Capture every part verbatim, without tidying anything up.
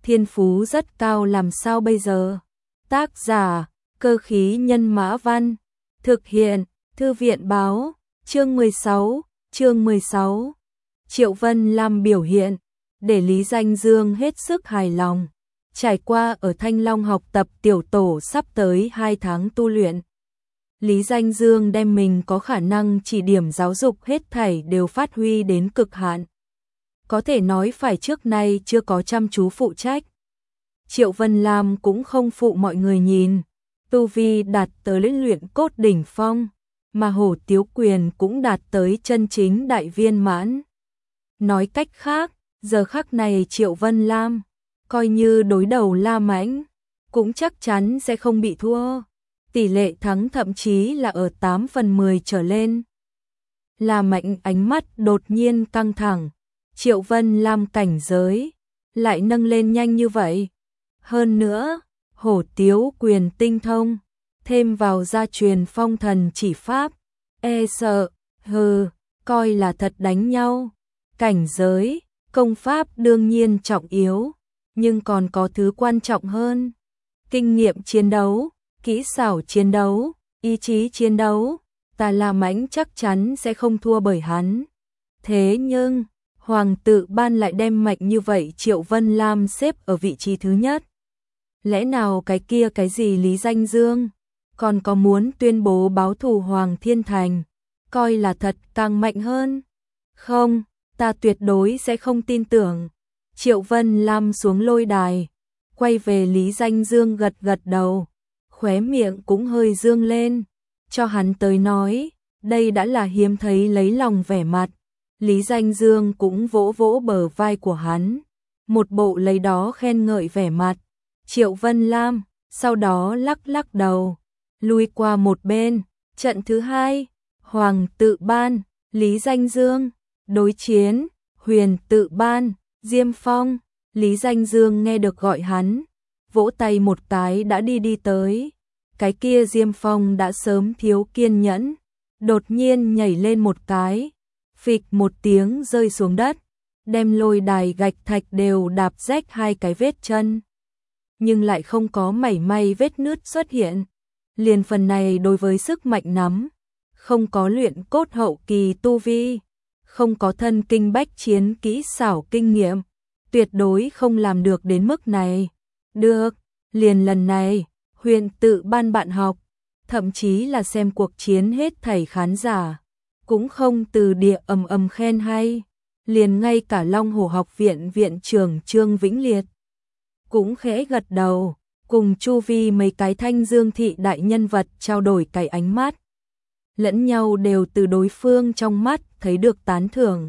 thiên phú rất cao làm sao bây giờ? Tác giả, Cơ khí nhân mã văn, thực hiện, Thư viện báo, chương mười sáu, chương mười sáu. Triệu Vân Lam biểu hiện, để Lý Danh Dương hết sức hài lòng. Trải qua ở Thanh Long học tập tiểu tổ sắp tới hai tháng tu luyện, Lý Danh Dương đem mình có khả năng chỉ điểm giáo dục hết thảy đều phát huy đến cực hạn. Có thể nói phải trước nay chưa có chăm chú phụ trách. Triệu Vân Lam cũng không phụ mọi người nhìn, tu vi đạt tới luyện cốt đỉnh phong, mà Hổ Tiếu Quyền cũng đạt tới chân chính đại viên mãn. Nói cách khác, giờ khắc này Triệu Vân Lam, coi như đối đầu La Mãnh, cũng chắc chắn sẽ không bị thua. Tỷ lệ thắng thậm chí là ở tám phần mười trở lên. La Mãnh ánh mắt đột nhiên căng thẳng, Triệu Vân Lam cảnh giới lại nâng lên nhanh như vậy. Hơn nữa, Hổ Tiếu Quyền tinh thông, thêm vào gia truyền phong thần chỉ pháp, e sợ, hừ, coi là thật đánh nhau. Cảnh giới, công pháp đương nhiên trọng yếu, nhưng còn có thứ quan trọng hơn. Kinh nghiệm chiến đấu, kỹ xảo chiến đấu, ý chí chiến đấu, ta La Mãnh chắc chắn sẽ không thua bởi hắn. Thế nhưng, Hoàng tự ban lại đem mạnh như vậy Triệu Vân Lam xếp ở vị trí thứ nhất. Lẽ nào cái kia cái gì Lý Danh Dương, còn có muốn tuyên bố báo thù Hoàng Thiên Thành, coi là thật càng mạnh hơn? Không, ta tuyệt đối sẽ không tin tưởng. Triệu Vân Lam xuống lôi đài, quay về Lý Danh Dương gật gật đầu, khóe miệng cũng hơi dương lên. Cho hắn tới nói, đây đã là hiếm thấy lấy lòng vẻ mặt. Lý Danh Dương cũng vỗ vỗ bờ vai của hắn, một bộ lấy đó khen ngợi vẻ mặt. Triệu Vân Lam sau đó lắc lắc đầu, lui qua một bên. Trận thứ hai, Hoàng tự ban, Lý Danh Dương đối chiến, Huyền tự ban, Diêm Phong. Lý Danh Dương nghe được gọi hắn, vỗ tay một cái đã đi đi tới. Cái kia Diêm Phong đã sớm thiếu kiên nhẫn, đột nhiên nhảy lên một cái, phịch một tiếng rơi xuống đất, đem lôi đài gạch thạch đều đạp rách hai cái vết chân, nhưng lại không có mảy may vết nứt xuất hiện. Liền phần này đối với sức mạnh nắm, không có luyện cốt hậu kỳ tu vi, không có thân kinh bách chiến kỹ xảo kinh nghiệm, tuyệt đối không làm được đến mức này. Được, liền lần này, Huyền tự ban bạn học, thậm chí là xem cuộc chiến hết thảy khán giả, cũng không từ địa ầm ầm khen hay. Liền ngay cả Long Hổ học viện viện trưởng Trương Vĩnh Liệt cũng khẽ gật đầu, cùng chu vi mấy cái Thanh Dương thị đại nhân vật trao đổi cái ánh mắt. Lẫn nhau đều từ đối phương trong mắt thấy được tán thưởng.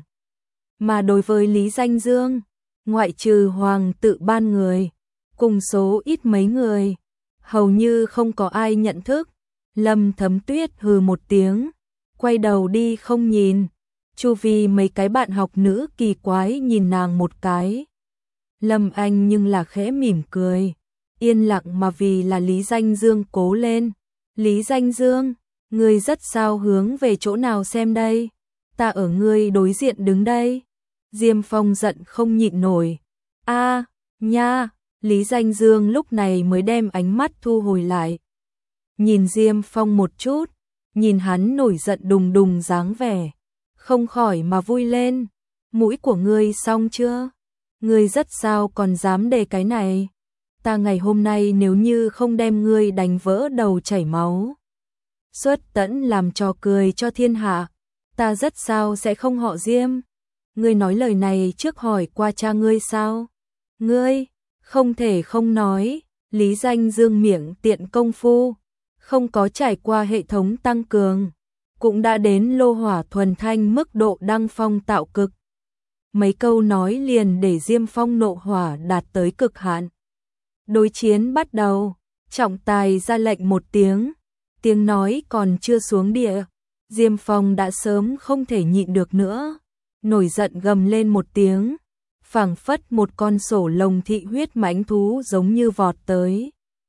Mà đối với Lý Danh Dương, ngoại trừ Hoàng tự ban người, cùng số ít mấy người, hầu như không có ai nhận thức. Lâm Thấm Tuyết hừ một tiếng, quay đầu đi không nhìn. Chu vi mấy cái bạn học nữ kỳ quái nhìn nàng một cái. Lâm Anh nhưng là khẽ mỉm cười, yên lặng mà vì là Lý Danh Dương cố lên. Lý Danh Dương, ngươi rất sao hướng về chỗ nào xem đây? Ta ở ngươi đối diện đứng đây. Diêm Phong giận không nhịn nổi. A, nha, Lý Danh Dương lúc này mới đem ánh mắt thu hồi lại. Nhìn Diêm Phong một chút, nhìn hắn nổi giận đùng đùng dáng vẻ, không khỏi mà vui lên. Mũi của ngươi xong chưa? Ngươi rất sao còn dám đề cái này? Ta ngày hôm nay nếu như không đem ngươi đánh vỡ đầu chảy máu, xuất tẫn làm trò cười cho thiên hạ, ta rất sao sẽ không họ Diêm. Ngươi nói lời này trước hỏi qua cha ngươi sao? Ngươi, không thể không nói, Lý Danh Dương miệng tiện công phu, không có trải qua hệ thống tăng cường, cũng đã đến lô hỏa thuần thanh mức độ đăng phong tạo cực. Mấy câu nói liền để Diêm Phong nộ hỏa đạt tới cực hạn. Đối chiến bắt đầu, trọng tài ra lệnh một tiếng, tiếng nói còn chưa xuống địa, Diêm Phong đã sớm không thể nhịn được nữa, nổi giận gầm lên một tiếng, phảng phất một con sổ lồng thị huyết mãnh thú giống như vọt tới.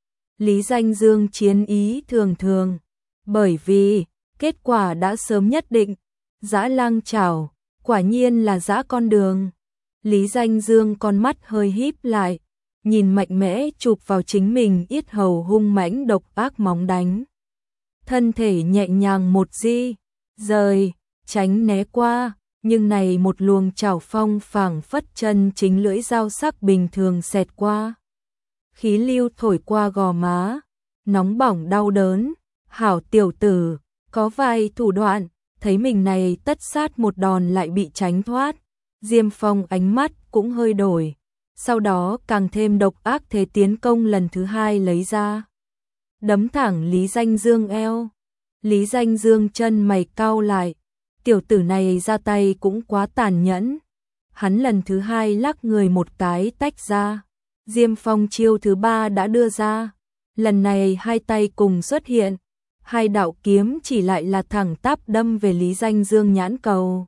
Lý Danh Dương chiến ý thường thường, bởi vì kết quả đã sớm nhất định, dã lang chảo, quả nhiên là dã con đường. Lý Danh Dương con mắt hơi híp lại, nhìn mạnh mẽ chụp vào chính mình yết hầu hung mãnh độc ác móng đánh. Thân thể nhẹ nhàng một di, rời, tránh né qua, nhưng này một luồng chảo phong phảng phất chân chính lưỡi dao sắc bình thường xẹt qua. Khí lưu thổi qua gò má, nóng bỏng đau đớn, hảo tiểu tử, có vài thủ đoạn, thấy mình này tất sát một đòn lại bị tránh thoát. Diêm Phong ánh mắt cũng hơi đổi, sau đó càng thêm độc ác thế tiến công lần thứ hai lấy ra. Đấm thẳng Lý Danh Dương eo. Lý Danh Dương chân mày cau lại, tiểu tử này ra tay cũng quá tàn nhẫn. Hắn lần thứ hai lắc người một cái tách ra. Diêm Phong chiêu thứ ba đã đưa ra. Lần này hai tay cùng xuất hiện. Hai đạo kiếm chỉ lại là thẳng tắp đâm về Lý Danh Dương nhãn cầu.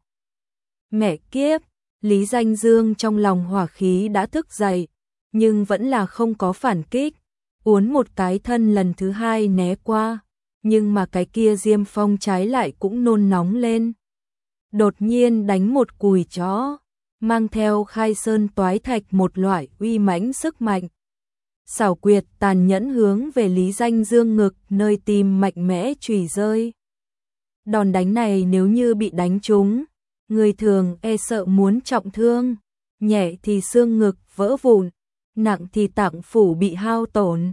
Mẹ kiếp, Lý Danh Dương trong lòng hỏa khí đã thức dậy, nhưng vẫn là không có phản kích. Uốn một cái thân lần thứ hai né qua, nhưng mà cái kia Diêm Phong trái lại cũng nôn nóng lên. Đột nhiên đánh một cùi chó, mang theo khai sơn toái thạch một loại uy mãnh sức mạnh. Xảo quyệt tàn nhẫn hướng về Lý Danh Dương ngực nơi tim mạnh mẽ chùy rơi. Đòn đánh này nếu như bị đánh trúng, người thường e sợ muốn trọng thương, nhẹ thì xương ngực vỡ vụn, nặng thì tạng phủ bị hao tổn.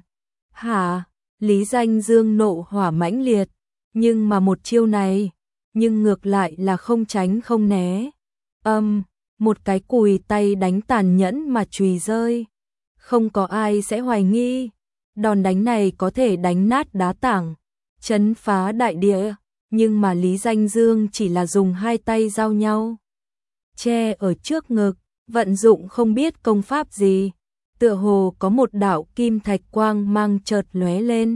Hả? Lý Danh Dương nộ hỏa mãnh liệt, nhưng mà một chiêu này, nhưng ngược lại là không tránh không né. Âm, um, một cái cùi tay đánh tàn nhẫn mà chùy rơi. Không có ai sẽ hoài nghi, đòn đánh này có thể đánh nát đá tảng, chấn phá đại địa, nhưng mà Lý Danh Dương chỉ là dùng hai tay giao nhau, che ở trước ngực, vận dụng không biết công pháp gì, tựa hồ có một đạo kim thạch quang mang chợt lóe lên.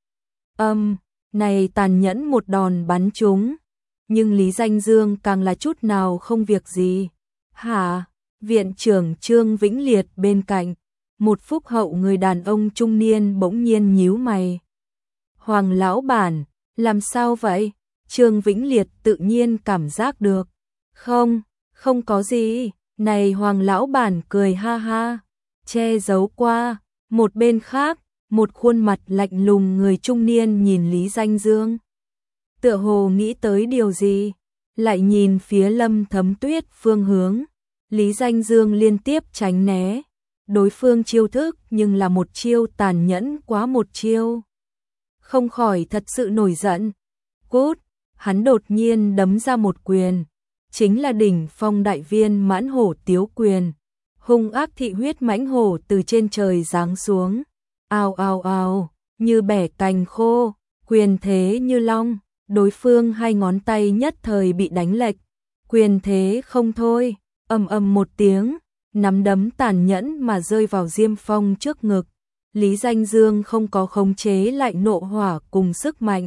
Âm, um, này tàn nhẫn một đòn bắn trúng, nhưng Lý Danh Dương càng là chút nào không việc gì. Hả? Viện trưởng Trương Vĩnh Liệt bên cạnh, một phúc hậu người đàn ông trung niên bỗng nhiên nhíu mày. Hoàng lão bản, làm sao vậy? Trương Vĩnh Liệt tự nhiên cảm giác được. Không, không có gì. Này Hoàng lão bản cười ha ha, che giấu qua. Một bên khác, một khuôn mặt lạnh lùng người trung niên nhìn Lý Danh Dương. Tựa hồ nghĩ tới điều gì, lại nhìn phía Lâm Thấm Tuyết phương hướng. Lý Danh Dương liên tiếp tránh né. Đối phương chiêu thức nhưng là một chiêu tàn nhẫn quá một chiêu. Không khỏi thật sự nổi giận. Cút, hắn đột nhiên đấm ra một quyền. Chính là đỉnh phong đại viên mãn hổ tiếu quyền. Hung ác thị huyết mãnh hổ từ trên trời giáng xuống. Ao ao ao, như bẻ cành khô, quyền thế như long. Đối phương hai ngón tay nhất thời bị đánh lệch. Quyền thế không thôi, ầm ầm một tiếng. Nắm đấm tàn nhẫn mà rơi vào Diêm Phong trước ngực. Lý Danh Dương không có khống chế lại nộ hỏa cùng sức mạnh.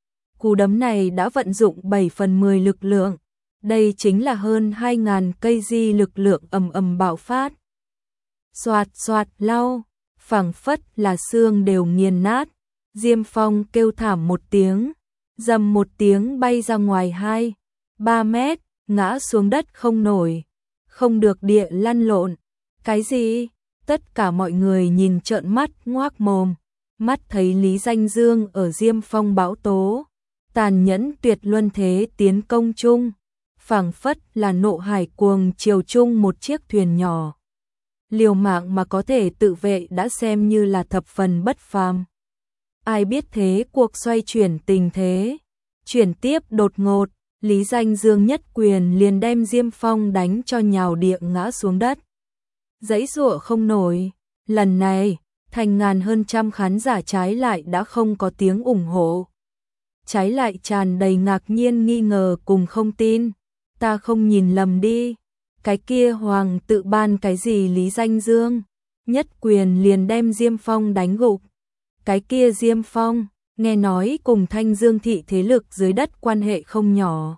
Cú đấm này đã vận dụng bảy phần mười lực lượng. Đây chính là hơn hai nghìn cây di lực lượng ầm ầm bạo phát. Xoạt xoạt lau, phảng phất là xương đều nghiền nát. Diêm Phong kêu thảm một tiếng, dầm một tiếng bay ra ngoài hai, ba mét, ngã xuống đất không nổi. Không được địa lăn lộn. Cái gì? Tất cả mọi người nhìn trợn mắt ngoác mồm. Mắt thấy Lý Danh Dương ở Diêm Phong bão tố. Tàn nhẫn tuyệt luân thế tiến công chung. Phảng phất là nộ hải cuồng chiều chung một chiếc thuyền nhỏ. Liều mạng mà có thể tự vệ đã xem như là thập phần bất phàm. Ai biết thế cuộc xoay chuyển tình thế. Chuyển tiếp đột ngột. Lý Danh Dương nhất quyền liền đem Diêm Phong đánh cho nhào địa ngã xuống đất. Giãy giụa không nổi, lần này, thành ngàn hơn trăm khán giả trái lại đã không có tiếng ủng hộ. Trái lại tràn đầy ngạc nhiên nghi ngờ cùng không tin, ta không nhìn lầm đi, cái kia hoàng tự ban cái gì Lý Danh Dương, nhất quyền liền đem Diêm Phong đánh gục. Cái kia Diêm Phong nghe nói cùng Thanh Dương thị thế lực dưới đất quan hệ không nhỏ.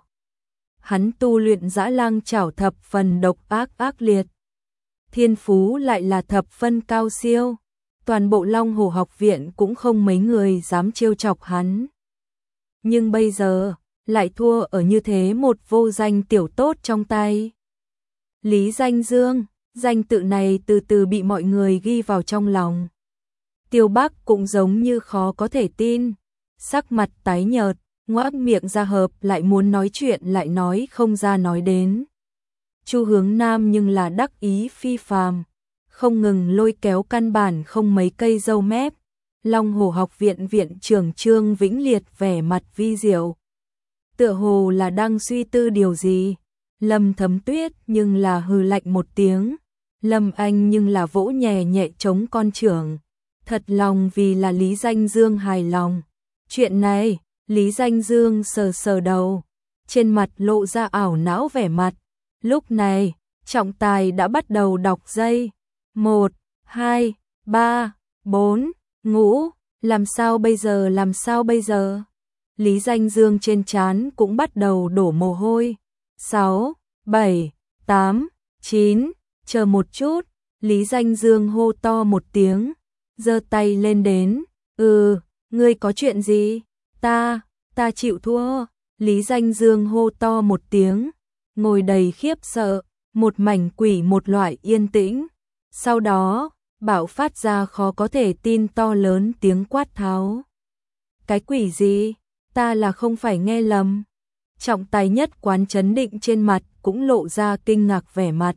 Hắn tu luyện dã lang chảo thập phần độc ác ác liệt. Thiên phú lại là thập phân cao siêu. Toàn bộ Long Hổ học viện cũng không mấy người dám trêu chọc hắn. Nhưng bây giờ, lại thua ở như thế một vô danh tiểu tốt trong tay. Lý Danh Dương, Danh tự này từ từ bị mọi người ghi vào trong lòng. Tiêu Bắc cũng giống như khó có thể tin, sắc mặt tái nhợt, ngoác miệng ra hợp lại muốn nói chuyện lại nói không ra nói đến. Chu Hướng Nam nhưng là đắc ý phi phàm, không ngừng lôi kéo căn bản không mấy cây râu mép. Long Hồ học viện viện trưởng Trương Vĩnh Liệt vẻ mặt vi diệu, tựa hồ là đang suy tư điều gì. Lâm Thấm Tuyết nhưng là hừ lạnh một tiếng, Lâm Anh nhưng là vỗ nhẹ nhẹ chống con trưởng, thật lòng vì là Lý Danh Dương hài lòng. Chuyện này, Lý Danh Dương sờ sờ đầu, trên mặt lộ ra ảo não vẻ mặt. Lúc này, trọng tài đã bắt đầu đọc giây. Một, hai, ba, bốn, ngũ, làm sao bây giờ làm sao bây giờ? Lý Danh Dương trên trán cũng bắt đầu đổ mồ hôi. Sáu, bảy, tám, chín, chờ một chút, Lý Danh Dương hô to một tiếng, giơ tay lên đến, ừ, ngươi có chuyện gì? Ta, ta chịu thua. Lý Danh Dương hô to một tiếng, ngồi đầy khiếp sợ, một mảnh quỷ một loại yên tĩnh. Sau đó, bạo phát ra khó có thể tin to lớn tiếng quát tháo. Cái quỷ gì? Ta là không phải nghe lầm. Trọng tài nhất quán chấn định trên mặt cũng lộ ra kinh ngạc vẻ mặt.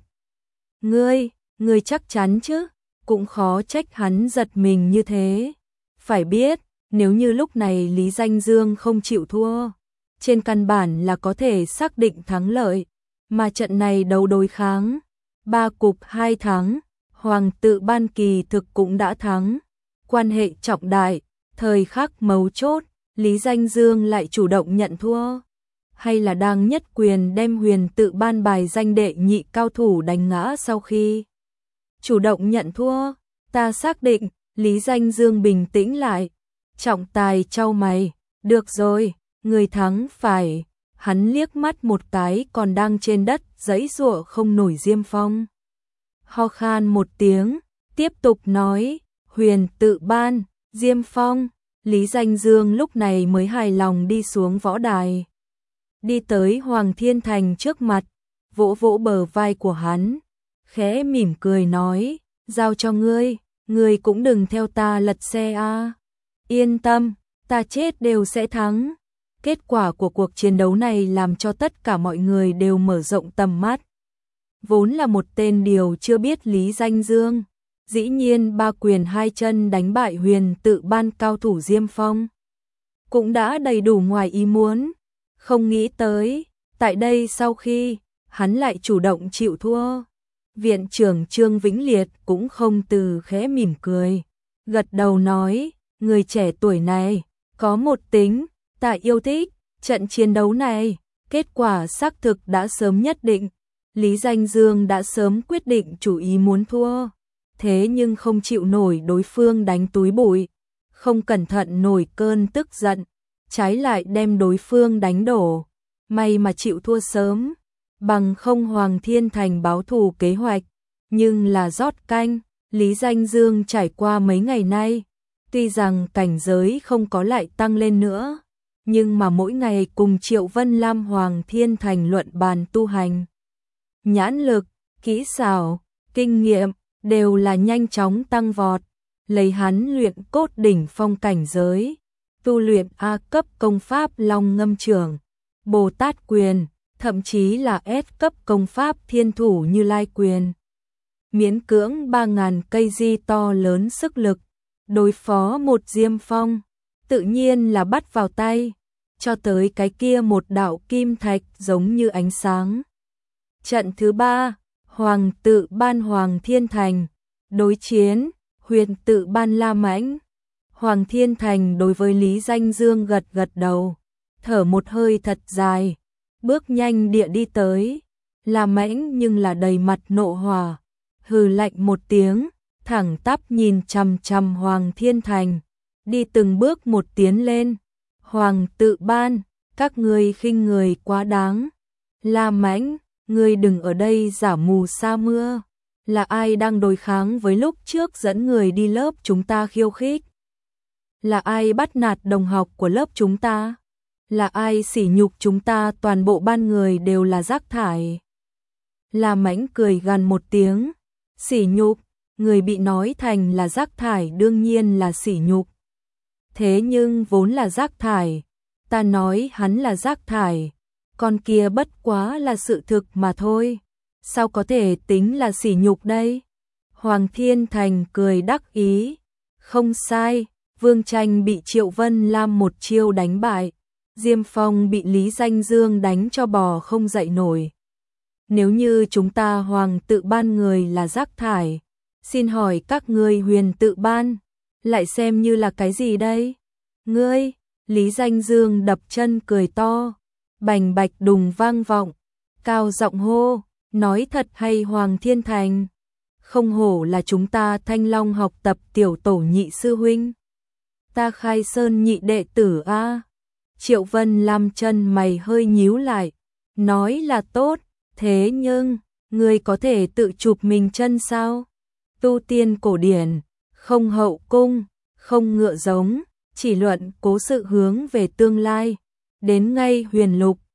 Ngươi, ngươi chắc chắn chứ? Cũng khó trách hắn giật mình như thế. Phải biết, nếu như lúc này Lý Danh Dương không chịu thua, trên căn bản là có thể xác định thắng lợi. Mà trận này đấu đối kháng, ba cục hai thắng, Hoàng tự ban kỳ thực cũng đã thắng. Quan hệ trọng đại, thời khắc mấu chốt, Lý Danh Dương lại chủ động nhận thua. Hay là đang nhất quyền đem Huyền tự ban bài danh đệ nhị cao thủ đánh ngã sau khi chủ động nhận thua? Ta xác định, Lý Danh Dương bình tĩnh lại. Trọng tài chau mày, được rồi, người thắng phải. Hắn liếc mắt một cái còn đang trên đất giãy giụa không nổi Diêm Phong. Ho khan một tiếng, tiếp tục nói, Huyền tự ban, Diêm Phong. Lý Danh Dương lúc này mới hài lòng đi xuống võ đài. Đi tới Hoàng Thiên Thành trước mặt, vỗ vỗ bờ vai của hắn, khẽ mỉm cười nói, giao cho ngươi, ngươi cũng đừng theo ta lật xe a. Yên tâm, ta chết đều sẽ thắng. Kết quả của cuộc chiến đấu này làm cho tất cả mọi người đều mở rộng tầm mắt. Vốn là một tên điều chưa biết Lý Danh Dương, dĩ nhiên ba quyền hai chân đánh bại Huyền tự ban cao thủ Diêm Phong. Cũng đã đầy đủ ngoài ý muốn, không nghĩ tới, tại đây sau khi hắn lại chủ động chịu thua. Viện trưởng Trương Vĩnh Liệt cũng không từ khẽ mỉm cười, gật đầu nói, người trẻ tuổi này, có một tính, ta yêu thích, trận chiến đấu này, kết quả xác thực đã sớm nhất định. Lý Danh Dương đã sớm quyết định chủ ý muốn thua, thế nhưng không chịu nổi đối phương đánh túi bụi, không cẩn thận nổi cơn tức giận, trái lại đem đối phương đánh đổ. May mà chịu thua sớm, bằng không Hoàng Thiên Thành báo thù kế hoạch, nhưng là rót canh. Lý Danh Dương trải qua mấy ngày nay, tuy rằng cảnh giới không có lại tăng lên nữa, nhưng mà mỗi ngày cùng Triệu Vân Lam Hoàng Thiên Thành luận bàn tu hành. Nhãn lực, kỹ xảo, kinh nghiệm đều là nhanh chóng tăng vọt, lấy hắn luyện cốt đỉnh phong cảnh giới, tu luyện A cấp công pháp Long Ngâm Trưởng, Bồ Tát Quyền, thậm chí là S cấp công pháp Thiên Thủ Như Lai Quyền. Miễn cưỡng ba ngàn cây di to lớn sức lực, đối phó một Diêm Phong, tự nhiên là bắt vào tay, cho tới cái kia một đạo kim thạch giống như ánh sáng. Trận thứ ba, Hoàng tự ban Hoàng Thiên Thành, đối chiến, Huyền tự ban La Mãnh. Hoàng Thiên Thành đối với Lý Danh Dương gật gật đầu, thở một hơi thật dài, bước nhanh địa đi tới. La Mãnh nhưng là đầy mặt nộ hỏa, hừ lạnh một tiếng, thẳng tắp nhìn chằm chằm Hoàng Thiên Thành, đi từng bước một tiến lên. Hoàng tự ban, các ngươi khinh người quá đáng. La Mãnh, ngươi đừng ở đây giả mù sa mưa. Là ai đang đối kháng với lúc trước dẫn người đi lớp chúng ta khiêu khích? Là ai bắt nạt đồng học của lớp chúng ta? Là ai sỉ nhục chúng ta toàn bộ ban người đều là rác thải? La Mãnh cười gằn một tiếng, Sỉ nhục, người bị nói thành là rác thải đương nhiên là sỉ nhục. Thế nhưng vốn là rác thải, ta nói hắn là rác thải, con kia bất quá là sự thực mà thôi. Sao có thể tính là sỉ nhục đây? Hoàng Thiên Thành cười đắc ý. Không sai, Vương Tranh bị Triệu Vân Lam một chiêu đánh bại. Diêm Phong bị Lý Danh Dương đánh cho bò không dậy nổi. Nếu như chúng ta Hoàng tự ban người là rác thải, xin hỏi các ngươi Huyền tự ban, lại xem như là cái gì đây? Ngươi, Lý Danh Dương đập chân cười to, bành bạch đùng vang vọng, cao giọng hô, nói thật hay Hoàng Thiên Thành? Không hổ là chúng ta Thanh Long học tập tiểu tổ nhị sư huynh. Ta Khai Sơn nhị đệ tử a. Triệu Vân Lam chân mày hơi nhíu lại, nói là tốt, thế nhưng, ngươi có thể tự chụp mình chân sao? Tu tiên cổ điển, không hậu cung, không ngựa giống, chỉ luận cố sự hướng về tương lai, đến ngay huyền lục,